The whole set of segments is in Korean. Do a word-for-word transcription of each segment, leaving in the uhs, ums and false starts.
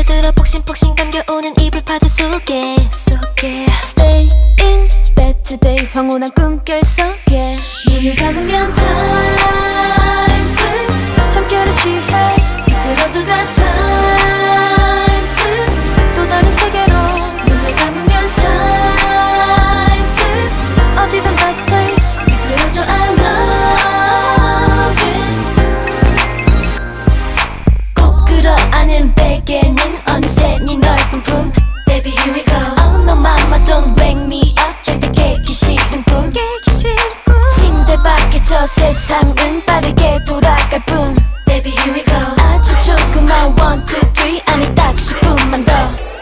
빨려들어 폭신폭신 감겨오는 이불 파도 속에 속에 Stay in bed today 황홀한 꿈결 속에 눈을 감으면 time slip 잠결에 취해 미끄러져가 time slip 또 다른 세계로 눈을 감으면 time slip 어디든 best place 미끄러져 I love it 꼭 끌어안은 베개는 어느새 네 넓은 품 Baby here we go Oh no mama don't wake me up 절대 깨기 싫은 꿈 깨기 싫은 꿈 침대 밖에 저 세상은 빠르게 돌아갈 뿐 Baby here we go 아주 조그만 one two three 아니 딱 십 분만 더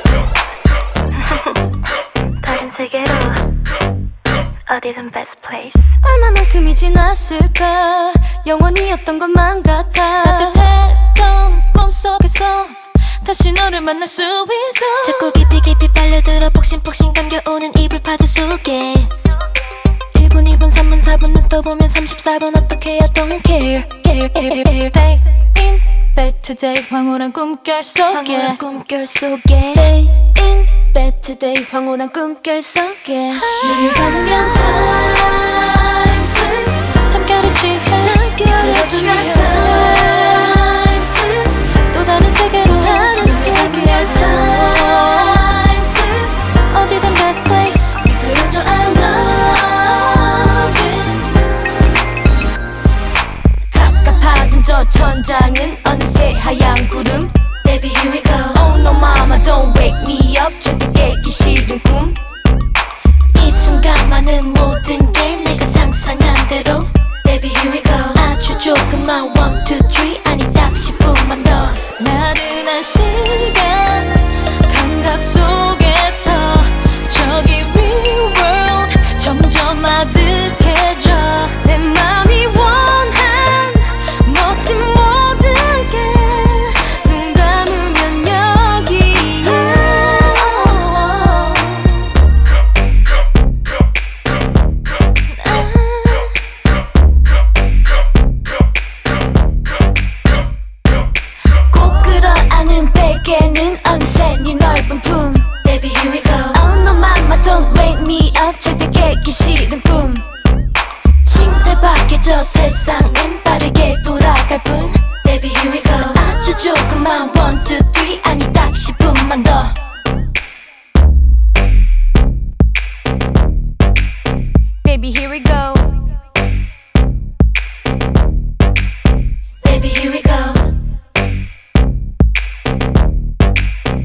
다른 세계로 어디든 best place 얼마만큼이 지났을까 영원이었던 것만 같아 따뜻했던 꿈속에서 다시 너를 만날 수 있어 자꾸 깊이 깊이 빨려들어 폭신폭신 감겨오는 이불 파도 속에 일 분 이 분 삼 분 사 분 눈 떠보면 삼십사 분 어떻게 I don't care, care, care, care. Stay in bed today 황홀한 꿈결 속에 황홀한 꿈결 속에 Stay in bed today 황홀한 꿈결 속에 눈을 감으면 time slip 잠결에 취해 미끄러져가 time slip 또 다른 세계로 다른 세계로 time slip 어디든 best place 미끄러져 I love it 갑갑하던 저 천장은 어느새 하얀 구름 Baby here we go Oh no mama don't wake me up 절대 깨기 싫은 꿈 이 순간만은 모든 게 내가 상상한 대로 Baby here we go 아주 조금만 one two three 아니 딱 십 분만 더 나른한 시간 감각 속에서 저기 real world 점점 아득해져 내 맘이 원한 멋진 모든 게 눈 감으면 여기에 꼭 끌어안은 베개는 어느새 네 넓은 품 Baby here we go Oh no mama don't wake me up 절대 깨기 싫은 꿈 침대 밖에 저 세상은 빠르게 돌아갈 뿐 Baby here we go 아주 조그만 one two three 아니 딱 십 분만 더 Baby here we go Baby here we go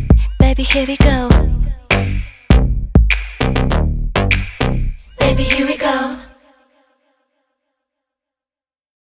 Baby here we go Baby here we